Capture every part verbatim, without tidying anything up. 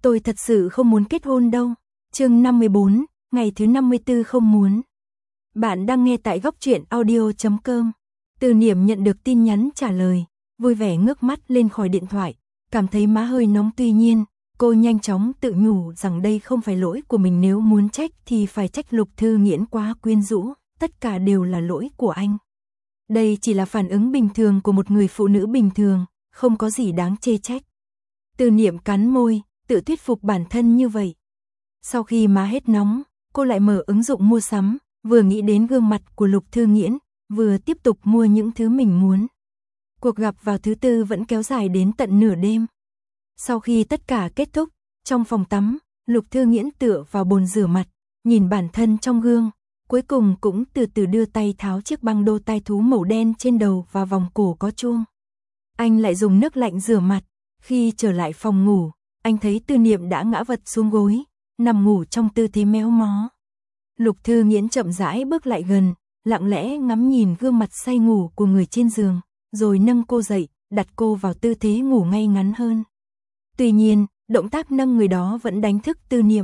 tôi thật sự không muốn kết hôn đâu. Chương năm mươi bốn, ngày thứ năm mươi tư không muốn. Bạn đang nghe tại góc truyện audio chấm com. Từ Niệm nhận được tin nhắn trả lời, vui vẻ ngước mắt lên khỏi điện thoại, cảm thấy má hơi nóng. Tuy nhiên, cô nhanh chóng tự nhủ rằng đây không phải lỗi của mình, nếu muốn trách thì phải trách Lục Thư Nghiễn quá quyến rũ, tất cả đều là lỗi của anh. Đây chỉ là phản ứng bình thường của một người phụ nữ bình thường, không có gì đáng chê trách. Từ Niệm cắn môi, tự thuyết phục bản thân như vậy. Sau khi má hết nóng, cô lại mở ứng dụng mua sắm, vừa nghĩ đến gương mặt của Lục Thư Nghiễn, vừa tiếp tục mua những thứ mình muốn. Cuộc gặp vào thứ tư vẫn kéo dài đến tận nửa đêm. Sau khi tất cả kết thúc, trong phòng tắm, Lục Thư Nghiễn tựa vào bồn rửa mặt, nhìn bản thân trong gương, cuối cùng cũng từ từ đưa tay tháo chiếc băng đô tai thú màu đen trên đầu và vòng cổ có chuông. Anh lại dùng nước lạnh rửa mặt. Khi trở lại phòng ngủ, anh thấy Từ Niệm đã ngã vật xuống gối, nằm ngủ trong tư thế méo mó. Lục Thư Nghiễn chậm rãi bước lại gần, lặng lẽ ngắm nhìn gương mặt say ngủ của người trên giường, rồi nâng cô dậy, đặt cô vào tư thế ngủ ngay ngắn hơn. Tuy nhiên, động tác nâng người đó vẫn đánh thức Từ Niệm.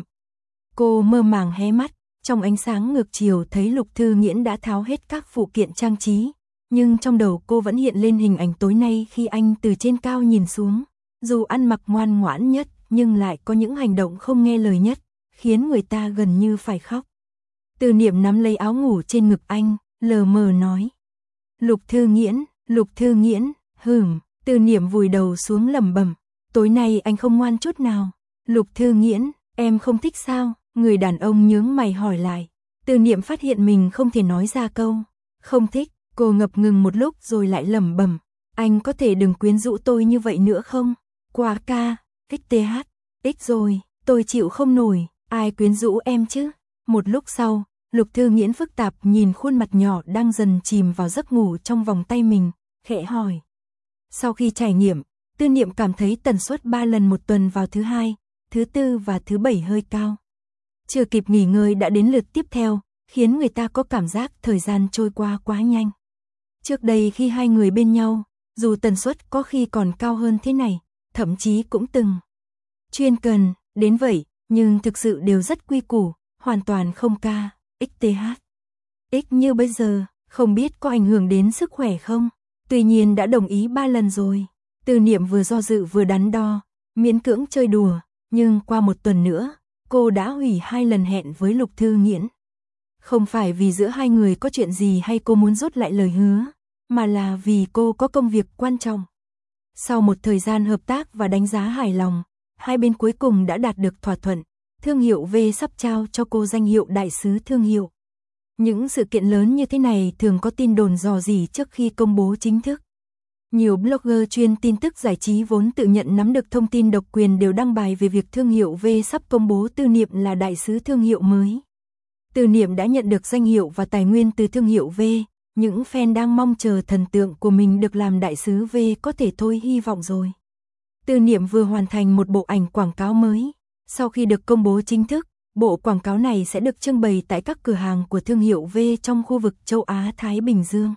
Cô mơ màng hé mắt, trong ánh sáng ngược chiều thấy Lục Thư Nghiễn đã tháo hết các phụ kiện trang trí, nhưng trong đầu cô vẫn hiện lên hình ảnh tối nay khi anh từ trên cao nhìn xuống. Dù ăn mặc ngoan ngoãn nhất, nhưng lại có những hành động không nghe lời nhất, khiến người ta gần như phải khóc. Từ Niệm nắm lấy áo ngủ trên ngực anh, lờ mờ nói. Lục Thư Nghiễn, Lục Thư Nghiễn, hừm. Từ Niệm vùi đầu xuống lẩm bẩm. Tối nay anh không ngoan chút nào. Lục Thư Nghiễn, em không thích sao? Người đàn ông nhướng mày hỏi lại. Từ Niệm phát hiện mình không thể nói ra câu không thích. Cô ngập ngừng một lúc rồi lại lẩm bẩm. Anh có thể đừng quyến rũ tôi như vậy nữa không? Quá ca, ích tê hát, ích rồi, tôi chịu không nổi, ai quyến rũ em chứ? Một lúc sau, Lục Thư Nghiễn phức tạp nhìn khuôn mặt nhỏ đang dần chìm vào giấc ngủ trong vòng tay mình, khẽ hỏi. Sau khi trải nghiệm, Từ Niệm cảm thấy tần suất ba lần một tuần vào thứ hai, thứ tư và thứ bảy hơi cao. Chưa kịp nghỉ ngơi đã đến lượt tiếp theo, khiến người ta có cảm giác thời gian trôi qua quá nhanh. Trước đây khi hai người bên nhau, dù tần suất có khi còn cao hơn thế này, thậm chí cũng từng chuyên cần đến vậy, nhưng thực sự đều rất quy củ, hoàn toàn không ca, ích tê hát. Ích như bây giờ, không biết có ảnh hưởng đến sức khỏe không? Tuy nhiên đã đồng ý ba lần rồi. Từ Niệm vừa do dự vừa đắn đo, miễn cưỡng chơi đùa, nhưng qua một tuần nữa, cô đã hủy hai lần hẹn với Lục Thư Nghiễn. Không phải vì giữa hai người có chuyện gì hay cô muốn rút lại lời hứa, mà là vì cô có công việc quan trọng. Sau một thời gian hợp tác và đánh giá hài lòng, hai bên cuối cùng đã đạt được thỏa thuận. Thương hiệu V sắp trao cho cô danh hiệu đại sứ thương hiệu. Những sự kiện lớn như thế này thường có tin đồn rò rỉ trước khi công bố chính thức. Nhiều blogger chuyên tin tức giải trí vốn tự nhận nắm được thông tin độc quyền đều đăng bài về việc thương hiệu V sắp công bố Từ Niệm là đại sứ thương hiệu mới. Từ Niệm đã nhận được danh hiệu và tài nguyên từ thương hiệu V. Những fan đang mong chờ thần tượng của mình được làm đại sứ V có thể thôi hy vọng rồi. Từ Niệm vừa hoàn thành một bộ ảnh quảng cáo mới. Sau khi được công bố chính thức, bộ quảng cáo này sẽ được trưng bày tại các cửa hàng của thương hiệu V trong khu vực châu Á-Thái Bình Dương.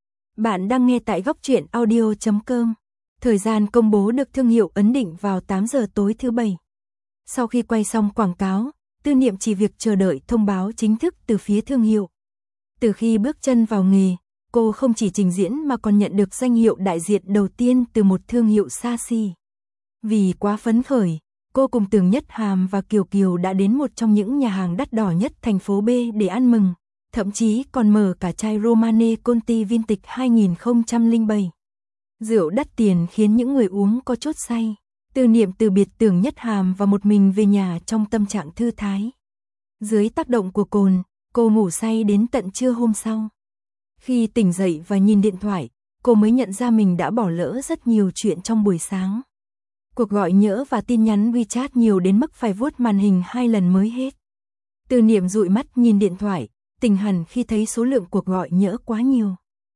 Bạn đang nghe tại góc truyện audio chấm com. Thời gian công bố được thương hiệu ấn định vào tám giờ tối thứ bảy. Sau khi quay xong quảng cáo, Từ Niệm chỉ việc chờ đợi thông báo chính thức từ phía thương hiệu. Từ khi bước chân vào nghề, cô không chỉ trình diễn mà còn nhận được danh hiệu đại diện đầu tiên từ một thương hiệu xa xỉ. Vì quá phấn khởi, cô cùng Tưởng Nhất Hàm và Kiều Kiều đã đến một trong những nhà hàng đắt đỏ nhất thành phố B để ăn mừng, thậm chí còn mở cả chai Romane Conti Vintage hai không không bảy. Rượu đắt tiền khiến những người uống có chút say. Từ Niệm từ biệt Tưởng Nhất Hàm và một mình về nhà trong tâm trạng thư thái. Dưới tác động của cồn, cô ngủ say đến tận trưa hôm sau. Khi tỉnh dậy và nhìn điện thoại, cô mới nhận ra mình đã bỏ lỡ rất nhiều chuyện trong buổi sáng. Cuộc gọi nhỡ và tin nhắn WeChat nhiều đến mức phải vuốt màn hình hai lần mới hết. Từ Niệm dụi mắt nhìn điện thoại, tỉnh hẳn khi thấy số lượng cuộc gọi nhỡ quá nhiều.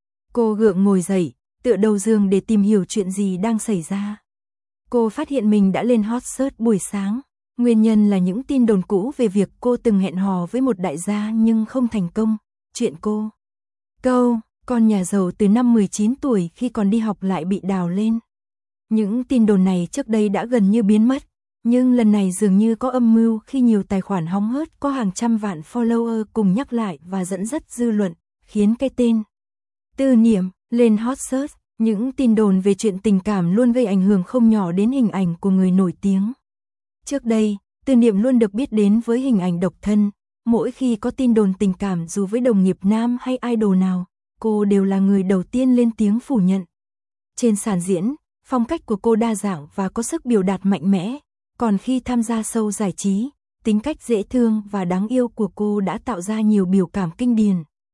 Cô gượng ngồi dậy, tựa đầu giường để tìm hiểu chuyện gì đang xảy ra. Cô phát hiện mình đã lên hot search buổi sáng. Nguyên nhân là những tin đồn cũ về việc cô từng hẹn hò với một đại gia nhưng không thành công. Chuyện cô câu, con nhà giàu từ năm mười chín tuổi khi còn đi học lại bị đào lên. Những tin đồn này trước đây đã gần như biến mất, Nhưng lần này dường như có âm mưu khi nhiều tài khoản hóng hớt có hàng trăm vạn follower cùng nhắc lại và dẫn dắt dư luận, khiến cái tên Tư Niệm lên hot search. Những tin đồn về chuyện tình cảm luôn gây ảnh hưởng không nhỏ đến hình ảnh của người nổi tiếng. Trước đây, Tư Niệm luôn được biết đến với hình ảnh độc thân. Mỗi khi có tin đồn tình cảm dù với đồng nghiệp nam hay idol nào, cô đều là người đầu tiên lên tiếng phủ nhận. Trên sàn diễn, phong cách của cô đa dạng và có sức biểu đạt mạnh mẽ, còn khi tham gia show giải trí, tính cách dễ thương và đáng yêu của cô đã tạo ra nhiều biểu cảm kinh điển.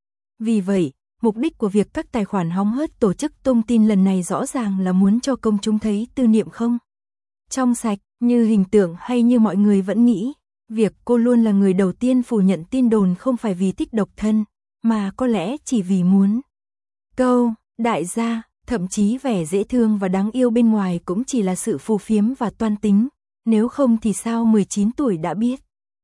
Vì vậy, mục đích của việc các tài khoản hóng hớt tổ chức tung tin lần này rõ ràng là muốn cho công chúng thấy Tư Niệm không trong sạch như hình tượng hay như mọi người vẫn nghĩ. Việc cô luôn là người đầu tiên phủ nhận tin đồn không phải vì thích độc thân, mà có lẽ chỉ vì muốn câu đại gia, thậm chí vẻ dễ thương và đáng yêu bên ngoài cũng chỉ là sự phù phiếm và toan tính, nếu không thì sao mười chín tuổi đã biết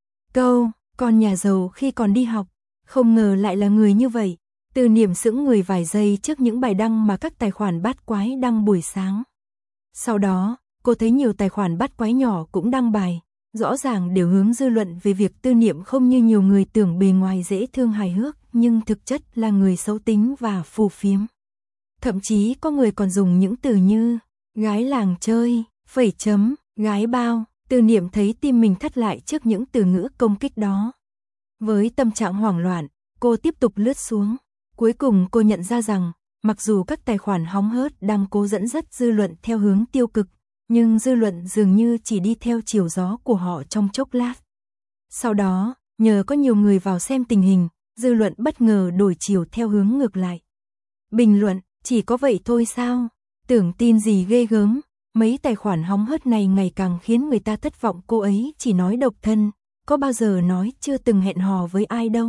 câu con nhà giàu khi còn đi học, không ngờ lại là người như vậy. Tư Niệm sững người vài giây trước những bài đăng mà các tài khoản bát quái đăng buổi sáng. Sau đó, cô thấy nhiều tài khoản bát quái nhỏ cũng đăng bài, rõ ràng đều hướng dư luận về việc Tư Niệm không như nhiều người tưởng bề ngoài dễ thương hài hước, nhưng thực chất là người xấu tính và phù phiếm. Thậm chí có người còn dùng những từ như gái làng chơi, phẩy chấm, gái bao. Tư Niệm thấy tim mình thắt lại trước những từ ngữ công kích đó. Với tâm trạng hoảng loạn, cô tiếp tục lướt xuống. Cuối cùng cô nhận ra rằng, mặc dù các tài khoản hóng hớt đang cố dẫn dắt dư luận theo hướng tiêu cực, nhưng dư luận dường như chỉ đi theo chiều gió của họ trong chốc lát. Sau đó, nhờ có nhiều người vào xem tình hình, dư luận bất ngờ đổi chiều theo hướng ngược lại. Bình luận, chỉ có vậy thôi sao? Tưởng tin gì ghê gớm, mấy tài khoản hóng hớt này ngày càng khiến người ta thất vọng. Cô ấy chỉ nói độc thân, có bao giờ nói chưa từng hẹn hò với ai đâu.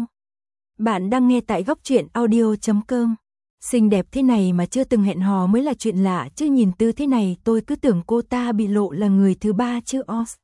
Bạn đang nghe tại góc truyện audio chấm com. Xinh đẹp thế này mà chưa từng hẹn hò mới là chuyện lạ chứ, nhìn tư thế này tôi cứ tưởng cô ta bị lộ là người thứ ba chứ os.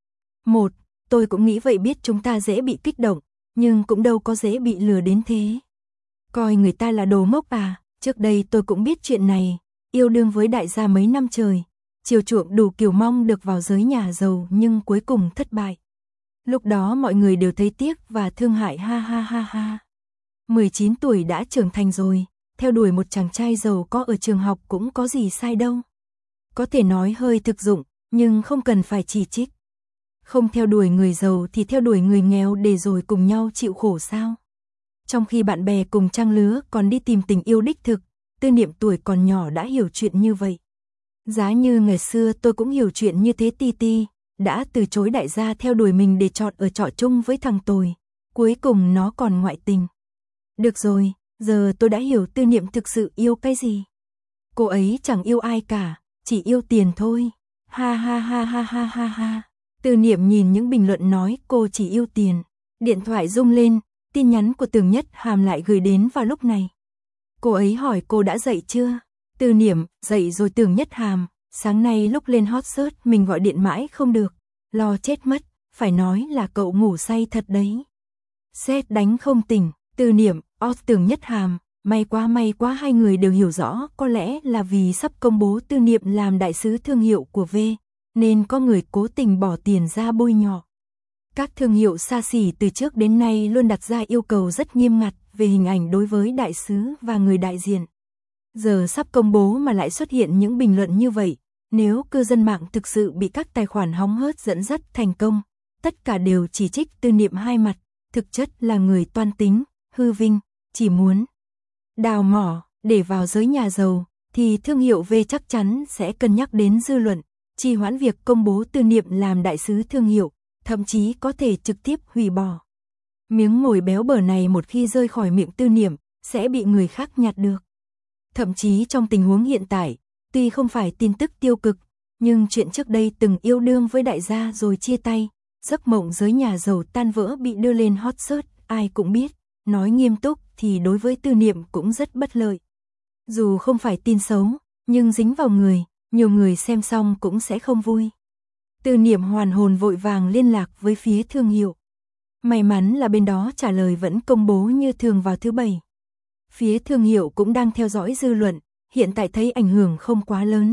Một, tôi cũng nghĩ vậy, biết chúng ta dễ bị kích động, nhưng cũng đâu có dễ bị lừa đến thế. Coi người ta là đồ ngốc à, trước đây tôi cũng biết chuyện này, yêu đương với đại gia mấy năm trời, chiều chuộng đủ kiểu mong được vào giới nhà giàu nhưng cuối cùng thất bại. Lúc đó mọi người đều thấy tiếc và thương hại, ha ha ha ha. mười chín tuổi đã trưởng thành rồi, theo đuổi một chàng trai giàu có ở trường học cũng có gì sai đâu. Có thể nói hơi thực dụng, nhưng không cần phải chỉ trích. Không theo đuổi người giàu thì theo đuổi người nghèo để rồi cùng nhau chịu khổ sao? Trong khi bạn bè cùng trang lứa còn đi tìm tình yêu đích thực, Tư Niệm tuổi còn nhỏ đã hiểu chuyện như vậy. Giá như ngày xưa tôi cũng hiểu chuyện như thế ti ti, đã từ chối đại gia theo đuổi mình để chọn ở trọ chung với thằng tồi, cuối cùng nó còn ngoại tình. Được rồi, giờ tôi đã hiểu Tư Niệm thực sự yêu cái gì. Cô ấy chẳng yêu ai cả, chỉ yêu tiền thôi. Ha ha ha ha ha ha ha. Tư Niệm nhìn những bình luận nói cô chỉ yêu tiền. Điện thoại rung lên, tin nhắn của Tưởng Nhất Hàm lại gửi đến vào lúc này. Cô ấy hỏi cô đã dậy chưa? Tư Niệm, dậy rồi Tưởng Nhất Hàm. Sáng nay lúc lên hot search mình gọi điện mãi không được, lo chết mất, phải nói là cậu ngủ say thật đấy. Sét đánh không tỉnh, Tư Niệm, os Tưởng Nhất Hàm, may quá may quá, hai người đều hiểu rõ, có lẽ là vì sắp công bố Tư Niệm làm đại sứ thương hiệu của V, nên có người cố tình bỏ tiền ra bôi nhọ. Các thương hiệu xa xỉ từ trước đến nay luôn đặt ra yêu cầu rất nghiêm ngặt về hình ảnh đối với đại sứ và người đại diện. Giờ sắp công bố mà lại xuất hiện những bình luận như vậy, nếu cư dân mạng thực sự bị các tài khoản hóng hớt dẫn dắt thành công, tất cả đều chỉ trích Tư Niệm hai mặt, thực chất là người toan tính, hư vinh, chỉ muốn đào mỏ để vào giới nhà giàu, thì thương hiệu V chắc chắn sẽ cân nhắc đến dư luận, trì hoãn việc công bố Tư Niệm làm đại sứ thương hiệu, thậm chí có thể trực tiếp hủy bỏ. Miếng mồi béo bở này một khi rơi khỏi miệng Tư Niệm, sẽ bị người khác nhặt được. Thậm chí trong tình huống hiện tại, tuy không phải tin tức tiêu cực, nhưng chuyện trước đây từng yêu đương với đại gia rồi chia tay, giấc mộng giới nhà giàu tan vỡ bị đưa lên hot search, ai cũng biết, nói nghiêm túc thì đối với Tư Niệm cũng rất bất lợi. Dù không phải tin xấu, nhưng dính vào người, nhiều người xem xong cũng sẽ không vui. Tư Niệm hoàn hồn vội vàng liên lạc với phía thương hiệu. May mắn là bên đó trả lời vẫn công bố như thường vào thứ Bảy. Phía thương hiệu cũng đang theo dõi dư luận, hiện tại thấy ảnh hưởng không quá lớn,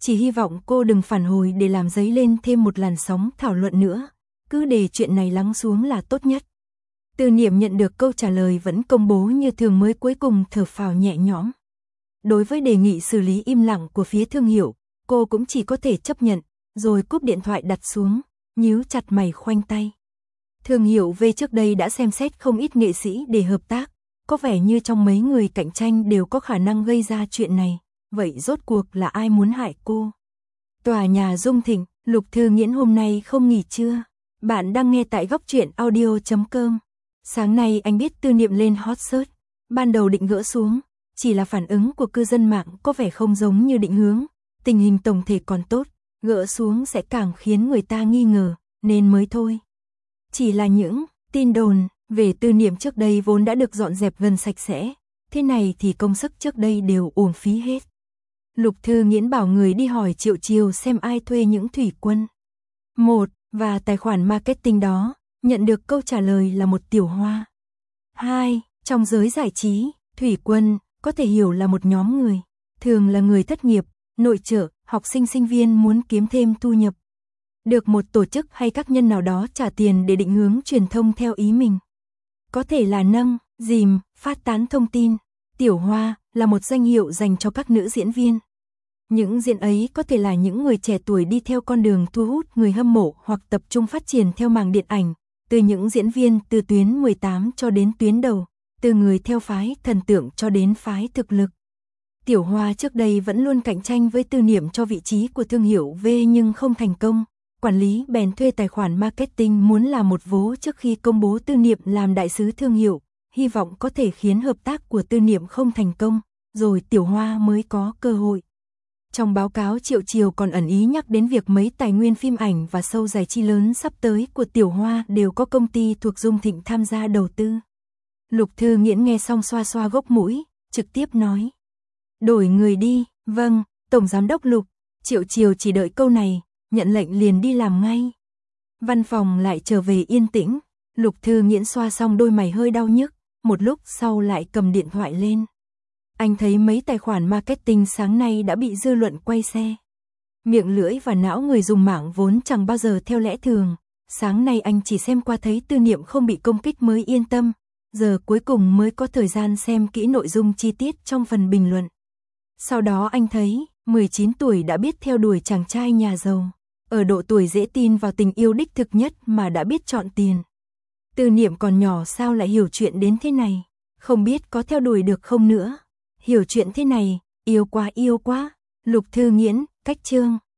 chỉ hy vọng cô đừng phản hồi để làm dấy lên thêm một làn sóng thảo luận nữa, cứ để chuyện này lắng xuống là tốt nhất. Từ Niệm nhận được câu trả lời vẫn công bố như thường mới cuối cùng thở phào nhẹ nhõm. Đối với đề nghị xử lý im lặng của phía thương hiệu, cô cũng chỉ có thể chấp nhận, rồi cúp điện thoại đặt xuống, nhíu chặt mày khoanh tay. Thương hiệu V trước đây đã xem xét không ít nghệ sĩ để hợp tác, có vẻ như trong mấy người cạnh tranh đều có khả năng gây ra chuyện này, vậy rốt cuộc là ai muốn hại cô? Tòa nhà Dung Thịnh, Lục Thư Nghiễn hôm nay không nghỉ trưa. Bạn đang nghe tại góc truyện audio chấm com. Sáng nay anh biết Tư Niệm lên hot search, ban đầu định gỡ xuống, chỉ là phản ứng của cư dân mạng có vẻ không giống như định hướng, tình hình tổng thể còn tốt, gỡ xuống sẽ càng khiến người ta nghi ngờ, nên mới thôi. Chỉ là những tin đồn về Tư Niệm trước đây vốn đã được dọn dẹp gần sạch sẽ, thế này thì công sức trước đây đều uổng phí hết. Lục Thư Nghiễn bảo người đi hỏi Triệu Chiều xem ai thuê những thủy quân. Một, và tài khoản marketing đó, nhận được câu trả lời là một tiểu hoa. Hai, trong giới giải trí, thủy quân có thể hiểu là một nhóm người, thường là người thất nghiệp, nội trợ, học sinh sinh viên muốn kiếm thêm thu nhập. Được một tổ chức hay các nhân nào đó trả tiền để định hướng truyền thông theo ý mình. Có thể là nâng, dìm, phát tán thông tin. Tiểu hoa là một danh hiệu dành cho các nữ diễn viên. Những diễn ấy có thể là những người trẻ tuổi đi theo con đường thu hút người hâm mộ hoặc tập trung phát triển theo mảng điện ảnh, từ những diễn viên từ tuyến mười tám cho đến tuyến đầu, từ người theo phái thần tượng cho đến phái thực lực. Tiểu hoa trước đây vẫn luôn cạnh tranh với Tư Niệm cho vị trí của thương hiệu V nhưng không thành công. Quản lý bèn thuê tài khoản marketing muốn làm một vố trước khi công bố Tư Niệm làm đại sứ thương hiệu, hy vọng có thể khiến hợp tác của Tư Niệm không thành công, rồi Tiểu Hoa mới có cơ hội. Trong báo cáo Triệu Chiều còn ẩn ý nhắc đến việc mấy tài nguyên phim ảnh và show giải trí lớn sắp tới của Tiểu Hoa đều có công ty thuộc Dung Thịnh tham gia đầu tư. Lục Thư Nghiễn nghe xong xoa xoa gốc mũi, trực tiếp nói. Đổi người đi, vâng, Tổng Giám đốc Lục. Triệu Chiều chỉ đợi câu này, nhận lệnh liền đi làm ngay. Văn phòng lại trở về yên tĩnh, Lục Thư Nghiễn xoa xong đôi mày hơi đau nhức, một lúc sau lại cầm điện thoại lên. Anh thấy mấy tài khoản marketing sáng nay đã bị dư luận quay xe. Miệng lưỡi và não người dùng mạng vốn chẳng bao giờ theo lẽ thường. Sáng nay anh chỉ xem qua thấy Tư Niệm không bị công kích mới yên tâm. Giờ cuối cùng mới có thời gian xem kỹ nội dung chi tiết trong phần bình luận. Sau đó anh thấy, mười chín tuổi đã biết theo đuổi chàng trai nhà giàu. Ở độ tuổi dễ tin vào tình yêu đích thực nhất mà đã biết chọn tiền. Tư Niệm còn nhỏ sao lại hiểu chuyện đến thế này. Không biết có theo đuổi được không nữa. Hiểu chuyện thế này, yêu quá yêu quá. Lục Thư Nghiễn, cách chương.